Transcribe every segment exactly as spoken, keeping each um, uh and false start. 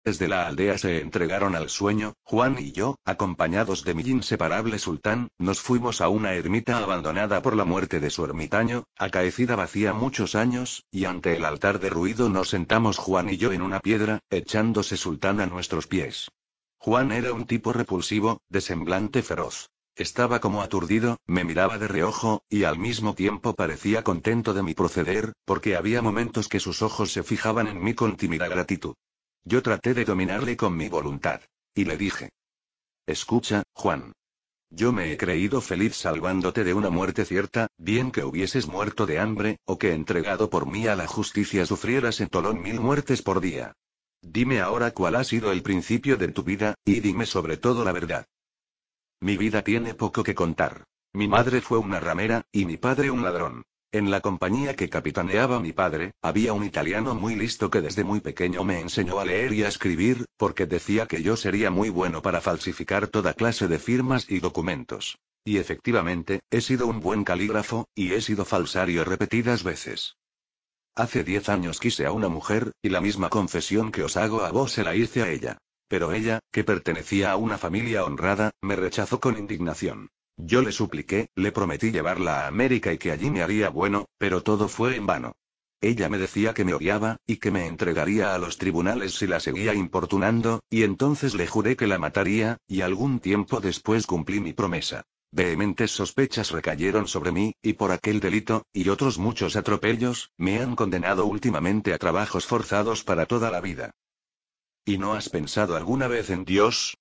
Desde la aldea se entregaron al sueño, Juan y yo, acompañados de mi inseparable sultán, nos fuimos a una ermita abandonada por la muerte de su ermitaño, acaecida vacía muchos años, y ante el altar derruido nos sentamos Juan y yo en una piedra, echándose sultán a nuestros pies. Juan era un tipo repulsivo, de semblante feroz. Estaba como aturdido, me miraba de reojo, y al mismo tiempo parecía contento de mi proceder, porque había momentos que sus ojos se fijaban en mí con tímida gratitud. Yo traté de dominarle con mi voluntad. Y le dije: escucha, Juan. Yo me he creído feliz salvándote de una muerte cierta, bien que hubieses muerto de hambre, o que entregado por mí a la justicia sufrieras en Tolón mil muertes por día. Dime ahora cuál ha sido el principio de tu vida, y dime sobre todo la verdad. Mi vida tiene poco que contar. Mi madre fue una ramera, y mi padre un ladrón. En la compañía que capitaneaba mi padre, había un italiano muy listo que desde muy pequeño me enseñó a leer y a escribir, porque decía que yo sería muy bueno para falsificar toda clase de firmas y documentos. Y efectivamente, he sido un buen calígrafo, y he sido falsario repetidas veces. Hace diez años quise a una mujer, y la misma confesión que os hago a vos se la hice a ella. Pero ella, que pertenecía a una familia honrada, me rechazó con indignación. Yo le supliqué, le prometí llevarla a América y que allí me haría bueno, pero todo fue en vano. Ella me decía que me odiaba, y que me entregaría a los tribunales si la seguía importunando, y entonces le juré que la mataría, y algún tiempo después cumplí mi promesa. Vehementes sospechas recayeron sobre mí, y por aquel delito, y otros muchos atropellos, me han condenado últimamente a trabajos forzados para toda la vida. ¿Y no has pensado alguna vez en Dios?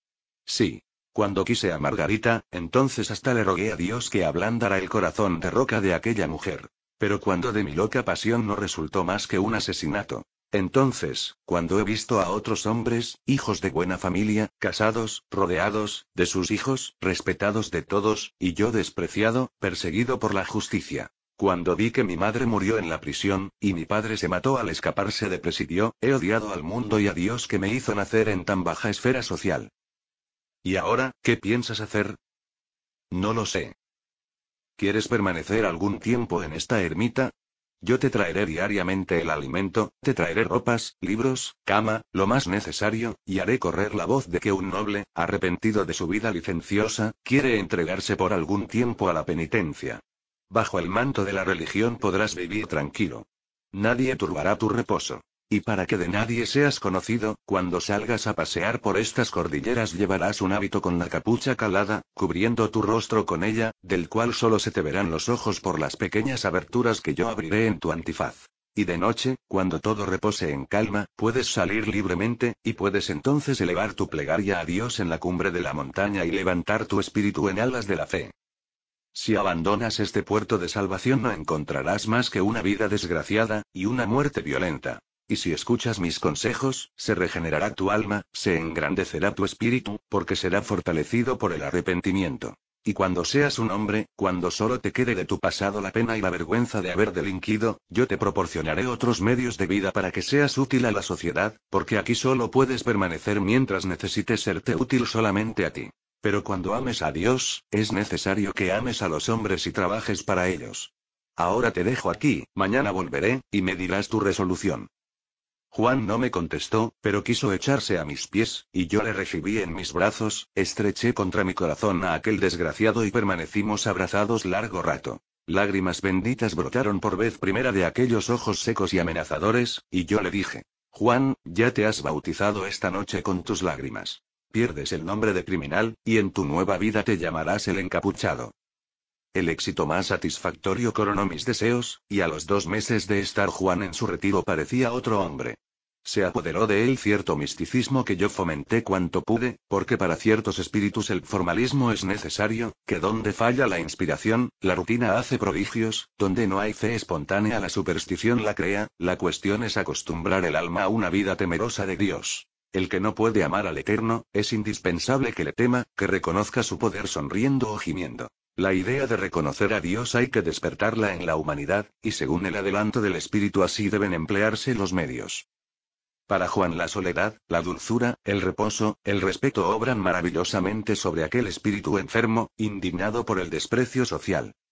Sí. Cuando quise a Margarita, entonces hasta le rogué a Dios que ablandara el corazón de roca de aquella mujer. Pero cuando de mi loca pasión no resultó más que un asesinato. Entonces, cuando he visto a otros hombres, hijos de buena familia, casados, rodeados, de sus hijos, respetados de todos, y yo despreciado, perseguido por la justicia. Cuando vi que mi madre murió en la prisión, y mi padre se mató al escaparse de presidio, he odiado al mundo y a Dios que me hizo nacer en tan baja esfera social. ¿Y ahora, qué piensas hacer? No lo sé. ¿Quieres permanecer algún tiempo en esta ermita? Yo te traeré diariamente el alimento, te traeré ropas, libros, cama, lo más necesario, y haré correr la voz de que un noble, arrepentido de su vida licenciosa, quiere entregarse por algún tiempo a la penitencia. Bajo el manto de la religión podrás vivir tranquilo. Nadie turbará tu reposo. Y para que de nadie seas conocido, cuando salgas a pasear por estas cordilleras llevarás un hábito con la capucha calada, cubriendo tu rostro con ella, del cual solo se te verán los ojos por las pequeñas aberturas que yo abriré en tu antifaz. Y de noche, cuando todo repose en calma, puedes salir libremente, y puedes entonces elevar tu plegaria a Dios en la cumbre de la montaña y levantar tu espíritu en alas de la fe. Si abandonas este puerto de salvación no encontrarás más que una vida desgraciada, y una muerte violenta. Y si escuchas mis consejos, se regenerará tu alma, se engrandecerá tu espíritu, porque será fortalecido por el arrepentimiento. Y cuando seas un hombre, cuando solo te quede de tu pasado la pena y la vergüenza de haber delinquido, yo te proporcionaré otros medios de vida para que seas útil a la sociedad, porque aquí solo puedes permanecer mientras necesites serte útil solamente a ti. Pero cuando ames a Dios, es necesario que ames a los hombres y trabajes para ellos. Ahora te dejo aquí, mañana volveré, y me dirás tu resolución. Juan no me contestó, pero quiso echarse a mis pies, y yo le recibí en mis brazos, estreché contra mi corazón a aquel desgraciado y permanecimos abrazados largo rato. Lágrimas benditas brotaron por vez primera de aquellos ojos secos y amenazadores, y yo le dije: Juan, ya te has bautizado esta noche con tus lágrimas. Pierdes el nombre de criminal, y en tu nueva vida te llamarás el encapuchado. El éxito más satisfactorio coronó mis deseos, y a los dos meses de estar Juan en su retiro parecía otro hombre. Se apoderó de él cierto misticismo que yo fomenté cuanto pude, porque para ciertos espíritus el formalismo es necesario, que donde falla la inspiración, la rutina hace prodigios, donde no hay fe espontánea la superstición la crea, la cuestión es acostumbrar el alma a una vida temerosa de Dios. El que no puede amar al Eterno, es indispensable que le tema, que reconozca su poder sonriendo o gimiendo. La idea de reconocer a Dios hay que despertarla en la humanidad, y según el adelanto del Espíritu así deben emplearse los medios. Para Juan la soledad, la dulzura, el reposo, el respeto obran maravillosamente sobre aquel espíritu enfermo, indignado por el desprecio social.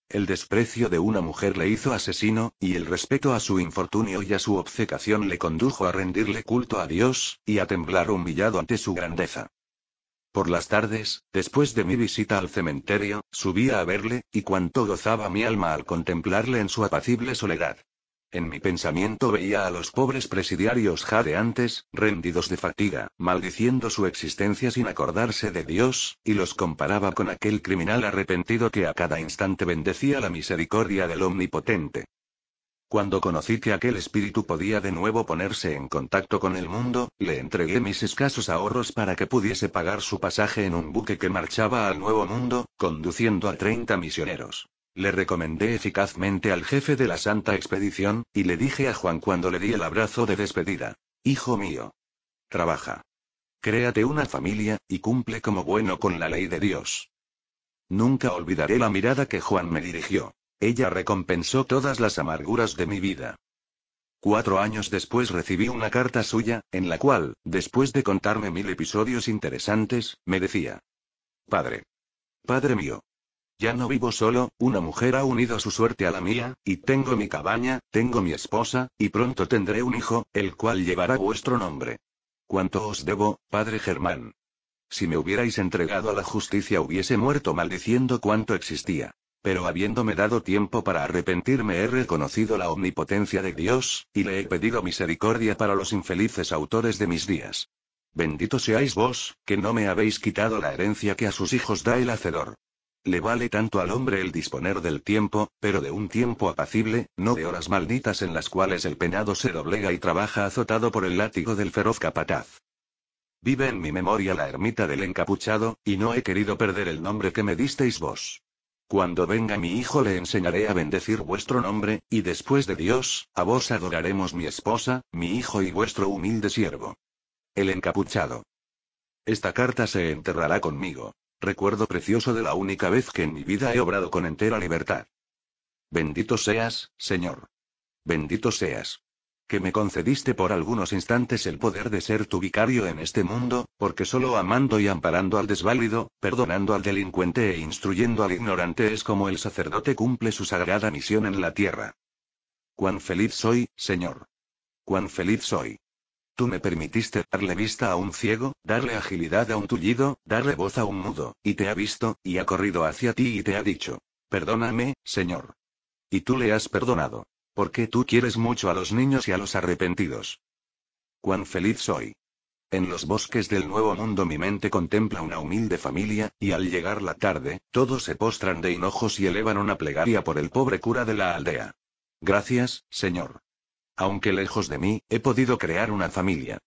El desprecio de una mujer le hizo asesino, y el respeto a su infortunio y a su obcecación le condujo a rendirle culto a Dios, y a temblar humillado ante su grandeza. Por las tardes, después de mi visita al cementerio, subía a verle, y cuánto gozaba mi alma al contemplarle en su apacible soledad. En mi pensamiento veía a los pobres presidiarios jadeantes, rendidos de fatiga, maldiciendo su existencia sin acordarse de Dios, y los comparaba con aquel criminal arrepentido que a cada instante bendecía la misericordia del Omnipotente. Cuando conocí que aquel espíritu podía de nuevo ponerse en contacto con el mundo, le entregué mis escasos ahorros para que pudiese pagar su pasaje en un buque que marchaba al Nuevo Mundo, conduciendo a treinta misioneros. Le recomendé eficazmente al jefe de la Santa Expedición, y le dije a Juan cuando le di el abrazo de despedida: Hijo mío, trabaja. Créate una familia, y cumple como bueno con la ley de Dios. Nunca olvidaré la mirada que Juan me dirigió. Ella recompensó todas las amarguras de mi vida. Cuatro años después recibí una carta suya, en la cual, después de contarme mil episodios interesantes, me decía: Padre. Padre mío. Ya no vivo solo, una mujer ha unido su suerte a la mía, y tengo mi cabaña, tengo mi esposa, y pronto tendré un hijo, el cual llevará vuestro nombre. ¿Cuánto os debo, Padre Germán? Si me hubierais entregado a la justicia hubiese muerto maldiciendo cuanto existía. Pero habiéndome dado tiempo para arrepentirme he reconocido la omnipotencia de Dios, y le he pedido misericordia para los infelices autores de mis días. Bendito seáis vos, que no me habéis quitado la herencia que a sus hijos da el Hacedor. Le vale tanto al hombre el disponer del tiempo, pero de un tiempo apacible, no de horas malditas en las cuales el penado se doblega y trabaja azotado por el látigo del feroz capataz. Vive en mi memoria la ermita del encapuchado, y no he querido perder el nombre que me disteis vos. Cuando venga mi hijo le enseñaré a bendecir vuestro nombre, y después de Dios, a vos adoraremos mi esposa, mi hijo y vuestro humilde siervo. El encapuchado. Esta carta se enterrará conmigo. Recuerdo precioso de la única vez que en mi vida he obrado con entera libertad. Bendito seas, Señor. Bendito seas. Que me concediste por algunos instantes el poder de ser tu vicario en este mundo, porque solo amando y amparando al desválido, perdonando al delincuente e instruyendo al ignorante es como el sacerdote cumple su sagrada misión en la tierra. Cuán feliz soy, Señor. Cuán feliz soy. Tú me permitiste darle vista a un ciego, darle agilidad a un tullido, darle voz a un mudo, y te ha visto, y ha corrido hacia ti y te ha dicho: Perdóname, Señor. Y tú le has perdonado. Porque tú quieres mucho a los niños y a los arrepentidos. Cuán feliz soy. En los bosques del Nuevo Mundo mi mente contempla una humilde familia, y al llegar la tarde, todos se postran de hinojos y elevan una plegaria por el pobre cura de la aldea. Gracias, Señor. Aunque lejos de mí, he podido crear una familia.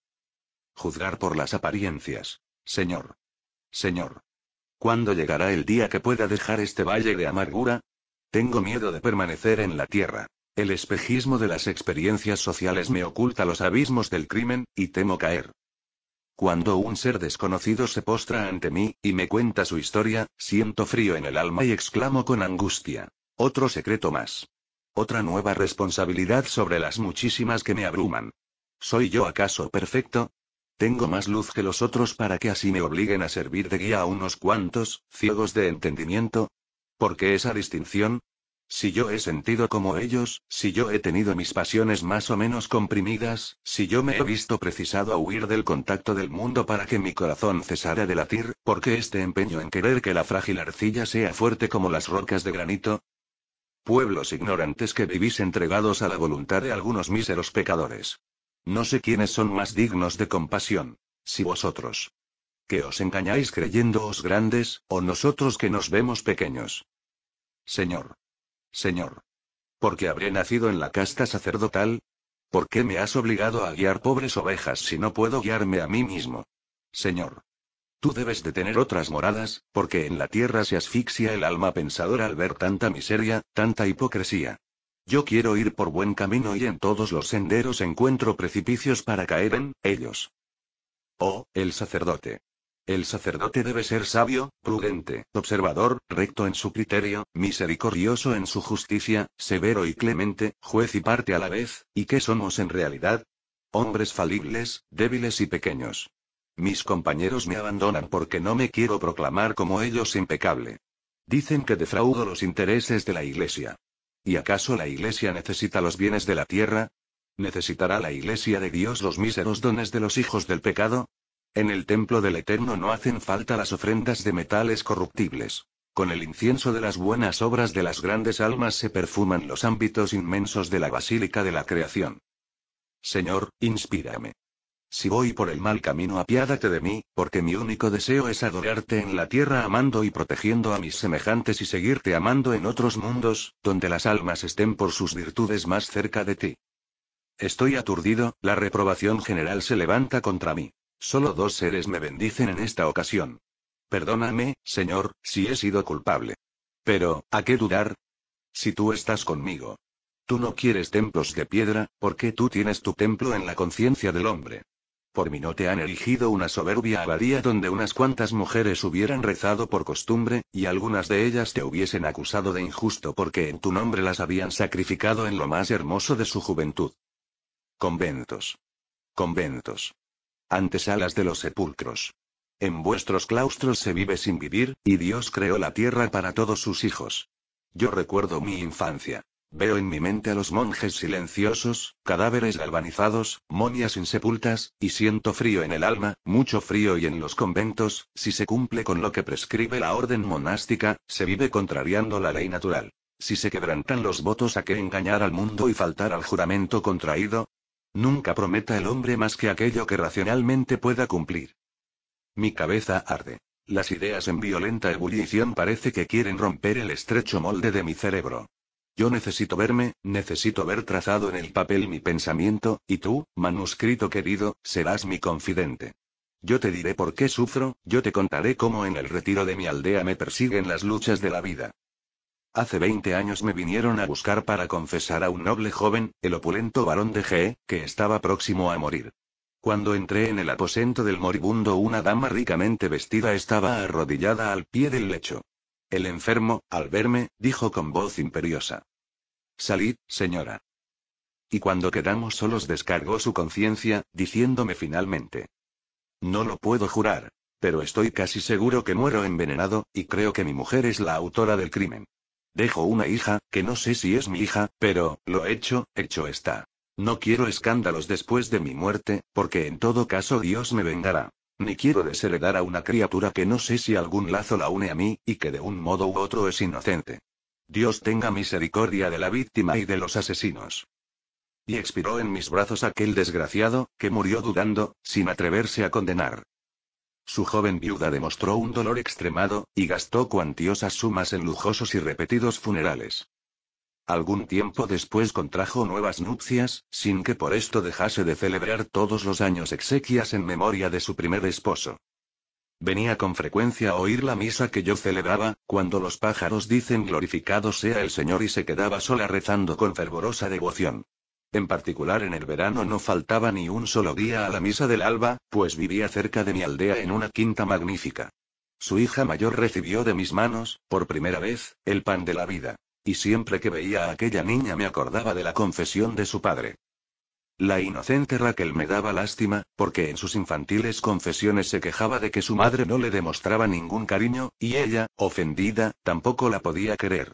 Juzgar por las apariencias. Señor. Señor. ¿Cuándo llegará el día que pueda dejar este valle de amargura? Tengo miedo de permanecer en la tierra. El espejismo de las experiencias sociales me oculta los abismos del crimen, y temo caer. Cuando un ser desconocido se postra ante mí, y me cuenta su historia, siento frío en el alma y exclamo con angustia: otro secreto más. Otra nueva responsabilidad sobre las muchísimas que me abruman. ¿Soy yo acaso perfecto? ¿Tengo más luz que los otros para que así me obliguen a servir de guía a unos cuantos, ciegos de entendimiento? ¿Por qué esa distinción? Si yo he sentido como ellos, si yo he tenido mis pasiones más o menos comprimidas, si yo me he visto precisado a huir del contacto del mundo para que mi corazón cesara de latir, ¿por qué este empeño en querer que la frágil arcilla sea fuerte como las rocas de granito? Pueblos ignorantes que vivís entregados a la voluntad de algunos míseros pecadores. No sé quiénes son más dignos de compasión. Si vosotros, que os engañáis creyéndoos grandes, o nosotros que nos vemos pequeños. Señor. Señor. ¿Por qué habré nacido en la casta sacerdotal? ¿Por qué me has obligado a guiar pobres ovejas si no puedo guiarme a mí mismo? Señor. Tú debes de tener otras moradas, porque en la tierra se asfixia el alma pensadora al ver tanta miseria, tanta hipocresía. Yo quiero ir por buen camino y en todos los senderos encuentro precipicios para caer en ellos. Oh, el sacerdote. El sacerdote debe ser sabio, prudente, observador, recto en su criterio, misericordioso en su justicia, severo y clemente, juez y parte a la vez. ¿Y qué somos en realidad? Hombres falibles, débiles y pequeños. Mis compañeros me abandonan porque no me quiero proclamar como ellos impecable. Dicen que defraudo los intereses de la Iglesia. ¿Y acaso la Iglesia necesita los bienes de la tierra? ¿Necesitará la Iglesia de Dios los míseros dones de los hijos del pecado? En el templo del Eterno no hacen falta las ofrendas de metales corruptibles. Con el incienso de las buenas obras de las grandes almas se perfuman los ámbitos inmensos de la basílica de la creación. Señor, inspírame. Si voy por el mal camino, apiádate de mí, porque mi único deseo es adorarte en la tierra amando y protegiendo a mis semejantes y seguirte amando en otros mundos, donde las almas estén por sus virtudes más cerca de ti. Estoy aturdido, la reprobación general se levanta contra mí. Solo dos seres me bendicen en esta ocasión. Perdóname, Señor, si he sido culpable. Pero, ¿a qué dudar? Si tú estás conmigo. Tú no quieres templos de piedra, porque tú tienes tu templo en la conciencia del hombre. Por mí no te han erigido una soberbia abadía donde unas cuantas mujeres hubieran rezado por costumbre, y algunas de ellas te hubiesen acusado de injusto porque en tu nombre las habían sacrificado en lo más hermoso de su juventud. Conventos. Conventos. Antesalas de los sepulcros. En vuestros claustros se vive sin vivir, y Dios creó la tierra para todos sus hijos. Yo recuerdo mi infancia. Veo en mi mente a los monjes silenciosos, cadáveres galvanizados, momias insepultas, y siento frío en el alma, mucho frío, y en los conventos, si se cumple con lo que prescribe la orden monástica, se vive contrariando la ley natural. Si se quebrantan los votos, ¿a qué engañar al mundo y faltar al juramento contraído? Nunca prometa el hombre más que aquello que racionalmente pueda cumplir. Mi cabeza arde. Las ideas en violenta ebullición parece que quieren romper el estrecho molde de mi cerebro. Yo necesito verme, necesito ver trazado en el papel mi pensamiento, y tú, manuscrito querido, serás mi confidente. Yo te diré por qué sufro, yo te contaré cómo en el retiro de mi aldea me persiguen las luchas de la vida. Hace veinte años me vinieron a buscar para confesar a un noble joven, el opulento barón de G, que estaba próximo a morir. Cuando entré en el aposento del moribundo, una dama ricamente vestida estaba arrodillada al pie del lecho. El enfermo, al verme, dijo con voz imperiosa: «Salid, señora». Y cuando quedamos solos descargó su conciencia, diciéndome finalmente: «No lo puedo jurar, pero estoy casi seguro que muero envenenado, y creo que mi mujer es la autora del crimen. Dejo una hija, que no sé si es mi hija, pero, lo hecho, hecho está. No quiero escándalos después de mi muerte, porque en todo caso Dios me vengará. Ni quiero desheredar a una criatura que no sé si algún lazo la une a mí, y que de un modo u otro es inocente. Dios tenga misericordia de la víctima y de los asesinos». Y expiró en mis brazos aquel desgraciado, que murió dudando, sin atreverse a condenar. Su joven viuda demostró un dolor extremado, y gastó cuantiosas sumas en lujosos y repetidos funerales. Algún tiempo después contrajo nuevas nupcias, sin que por esto dejase de celebrar todos los años exequias en memoria de su primer esposo. Venía con frecuencia a oír la misa que yo celebraba, cuando los pájaros dicen glorificado sea el Señor, y se quedaba sola rezando con fervorosa devoción. En particular en el verano no faltaba ni un solo día a la misa del alba, pues vivía cerca de mi aldea en una quinta magnífica. Su hija mayor recibió de mis manos, por primera vez, el pan de la vida. Y siempre que veía a aquella niña me acordaba de la confesión de su padre. La inocente Raquel me daba lástima, porque en sus infantiles confesiones se quejaba de que su madre no le demostraba ningún cariño, y ella, ofendida, tampoco la podía querer.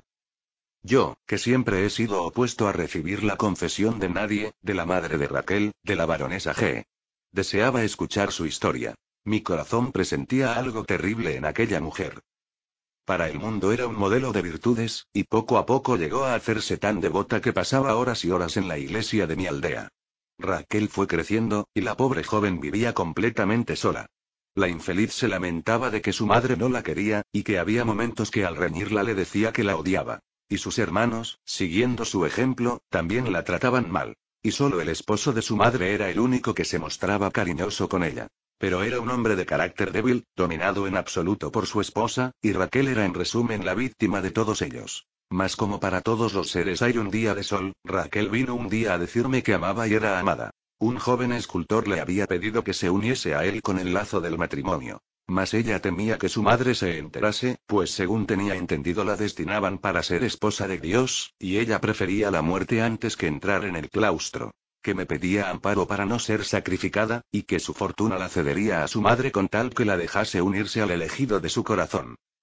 Yo, que siempre he sido opuesto a recibir la confesión de nadie, de la madre de Raquel, de la baronesa G. Deseaba escuchar su historia. Mi corazón presentía algo terrible en aquella mujer. Para el mundo era un modelo de virtudes, y poco a poco llegó a hacerse tan devota que pasaba horas y horas en la iglesia de mi aldea. Raquel fue creciendo, y la pobre joven vivía completamente sola. La infeliz se lamentaba de que su madre no la quería, y que había momentos que al reñirla le decía que la odiaba. Y sus hermanos, siguiendo su ejemplo, también la trataban mal. Y solo el esposo de su madre era el único que se mostraba cariñoso con ella. Pero era un hombre de carácter débil, dominado en absoluto por su esposa, y Raquel era en resumen la víctima de todos ellos. Mas como para todos los seres hay un día de sol, Raquel vino un día a decirme que amaba y era amada. Un joven escultor le había pedido que se uniese a él con el lazo del matrimonio. Mas ella temía que su madre se enterase, pues según tenía entendido la destinaban para ser esposa de Dios, y ella prefería la muerte antes que entrar en el claustro. Que me pedía amparo para no ser sacrificada, y que su fortuna la cedería a su madre con tal que la dejase unirse al elegido de su corazón.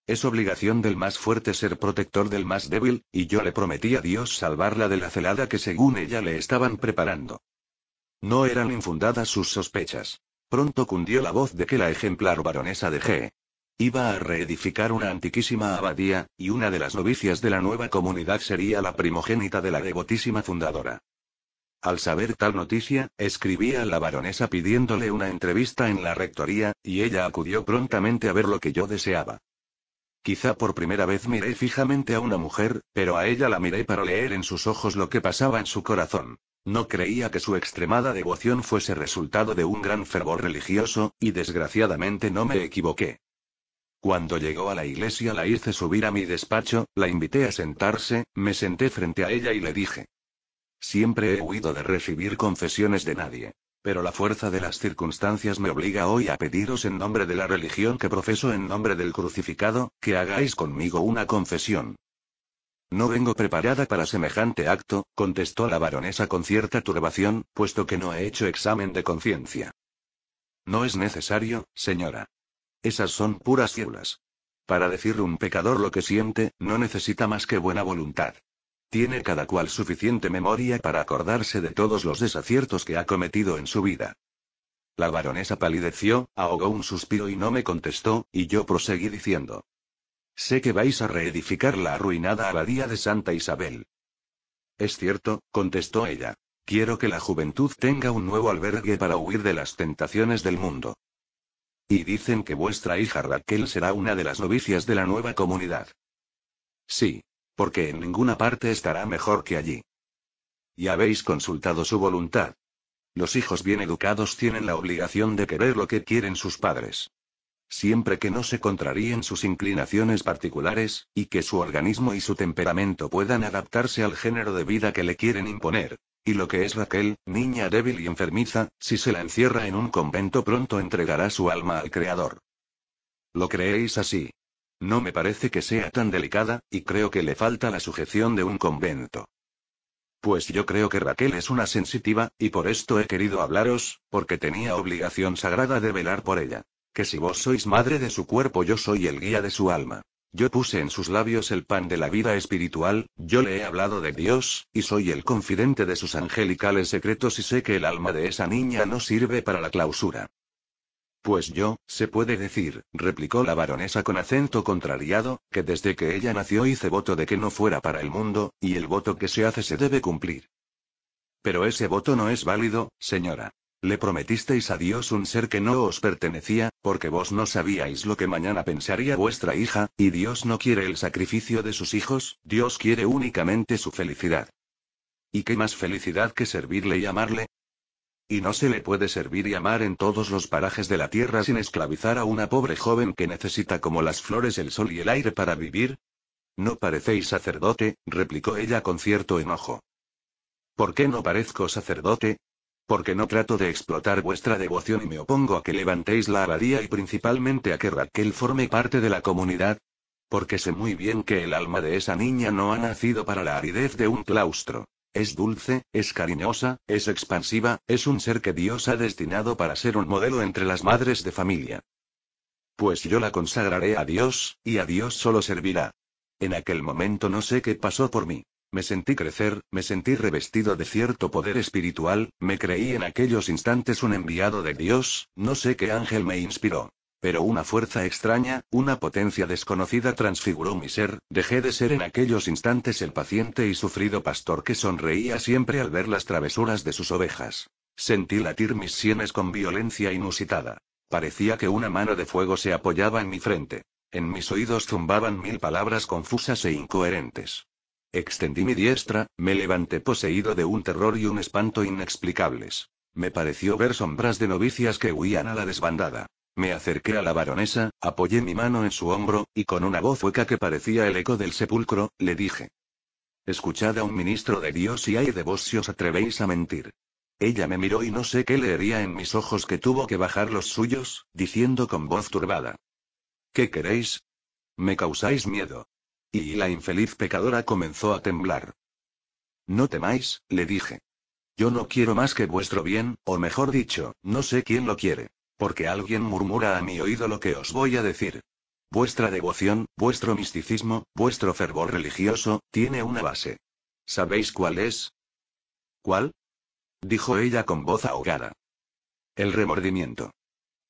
Es obligación del más fuerte ser protector del más débil, y yo le prometí a Dios salvarla de la celada que según ella le estaban preparando. No eran infundadas sus sospechas. Pronto cundió la voz de que la ejemplar baronesa de G. iba a reedificar una antiquísima abadía, y una de las novicias de la nueva comunidad sería la primogénita de la devotísima fundadora. Al saber tal noticia, escribí a la baronesa pidiéndole una entrevista en la rectoría, y ella acudió prontamente a ver lo que yo deseaba. Quizá por primera vez miré fijamente a una mujer, pero a ella la miré para leer en sus ojos lo que pasaba en su corazón. No creía que su extremada devoción fuese resultado de un gran fervor religioso, y desgraciadamente no me equivoqué. Cuando llegó a la iglesia la hice subir a mi despacho, la invité a sentarse, me senté frente a ella y le dije: siempre he huido de recibir confesiones de nadie. Pero la fuerza de las circunstancias me obliga hoy a pediros en nombre de la religión que profeso en nombre del crucificado, que hagáis conmigo una confesión. No vengo preparada para semejante acto, contestó la baronesa con cierta turbación, puesto que no he hecho examen de conciencia. No es necesario, señora. Esas son puras fielas. Para decirle un pecador lo que siente, no necesita más que buena voluntad. Tiene cada cual suficiente memoria para acordarse de todos los desaciertos que ha cometido en su vida. La baronesa palideció, ahogó un suspiro y no me contestó, y yo proseguí diciendo: sé que vais a reedificar la arruinada abadía de Santa Isabel. Es cierto, contestó ella. Quiero que la juventud tenga un nuevo albergue para huir de las tentaciones del mundo. Y dicen que vuestra hija Raquel será una de las novicias de la nueva comunidad. Sí. Porque en ninguna parte estará mejor que allí. ¿Y habéis consultado su voluntad? Los hijos bien educados tienen la obligación de querer lo que quieren sus padres. Siempre que no se contraríen sus inclinaciones particulares, y que su organismo y su temperamento puedan adaptarse al género de vida que le quieren imponer. Y lo que es Raquel, niña débil y enfermiza, si se la encierra en un convento pronto entregará su alma al Creador. ¿Lo creéis así? No me parece que sea tan delicada, y creo que le falta la sujeción de un convento. Pues yo creo que Raquel es una sensitiva, y por esto he querido hablaros, porque tenía obligación sagrada de velar por ella. Que si vos sois madre de su cuerpo, yo soy el guía de su alma. Yo puse en sus labios el pan de la vida espiritual, yo le he hablado de Dios, y soy el confidente de sus angelicales secretos y sé que el alma de esa niña no sirve para la clausura. Pues yo, se puede decir, replicó la baronesa con acento contrariado, que desde que ella nació hice voto de que no fuera para el mundo, y el voto que se hace se debe cumplir. Pero ese voto no es válido, señora. Le prometisteis a Dios un ser que no os pertenecía, porque vos no sabíais lo que mañana pensaría vuestra hija, y Dios no quiere el sacrificio de sus hijos, Dios quiere únicamente su felicidad. ¿Y qué más felicidad que servirle y amarle? ¿Y no se le puede servir y amar en todos los parajes de la tierra sin esclavizar a una pobre joven que necesita como las flores el sol y el aire para vivir? No parecéis sacerdote, replicó ella con cierto enojo. ¿Por qué no parezco sacerdote? Porque no trato de explotar vuestra devoción y me opongo a que levantéis la abadía y principalmente a que Raquel forme parte de la comunidad. Porque sé muy bien que el alma de esa niña no ha nacido para la aridez de un claustro. Es dulce, es cariñosa, es expansiva, es un ser que Dios ha destinado para ser un modelo entre las madres de familia. Pues yo la consagraré a Dios, y a Dios solo servirá. En aquel momento no sé qué pasó por mí. Me sentí crecer, me sentí revestido de cierto poder espiritual, me creí en aquellos instantes un enviado de Dios, no sé qué ángel me inspiró. Pero una fuerza extraña, una potencia desconocida transfiguró mi ser, dejé de ser en aquellos instantes el paciente y sufrido pastor que sonreía siempre al ver las travesuras de sus ovejas. Sentí latir mis sienes con violencia inusitada. Parecía que una mano de fuego se apoyaba en mi frente. En mis oídos zumbaban mil palabras confusas e incoherentes. Extendí mi diestra, me levanté poseído de un terror y un espanto inexplicables. Me pareció ver sombras de novicias que huían a la desbandada. Me acerqué a la baronesa, apoyé mi mano en su hombro, y con una voz hueca que parecía el eco del sepulcro, le dije: escuchad a un ministro de Dios y ay de vos si os atrevéis a mentir. Ella me miró y no sé qué leería en mis ojos que tuvo que bajar los suyos, diciendo con voz turbada: ¿qué queréis? Me causáis miedo. Y la infeliz pecadora comenzó a temblar. No temáis, le dije. Yo no quiero más que vuestro bien, o mejor dicho, no sé quién lo quiere. Porque alguien murmura a mi oído lo que os voy a decir. Vuestra devoción, vuestro misticismo, vuestro fervor religioso, tiene una base. ¿Sabéis cuál es? ¿Cuál? Dijo ella con voz ahogada. El remordimiento.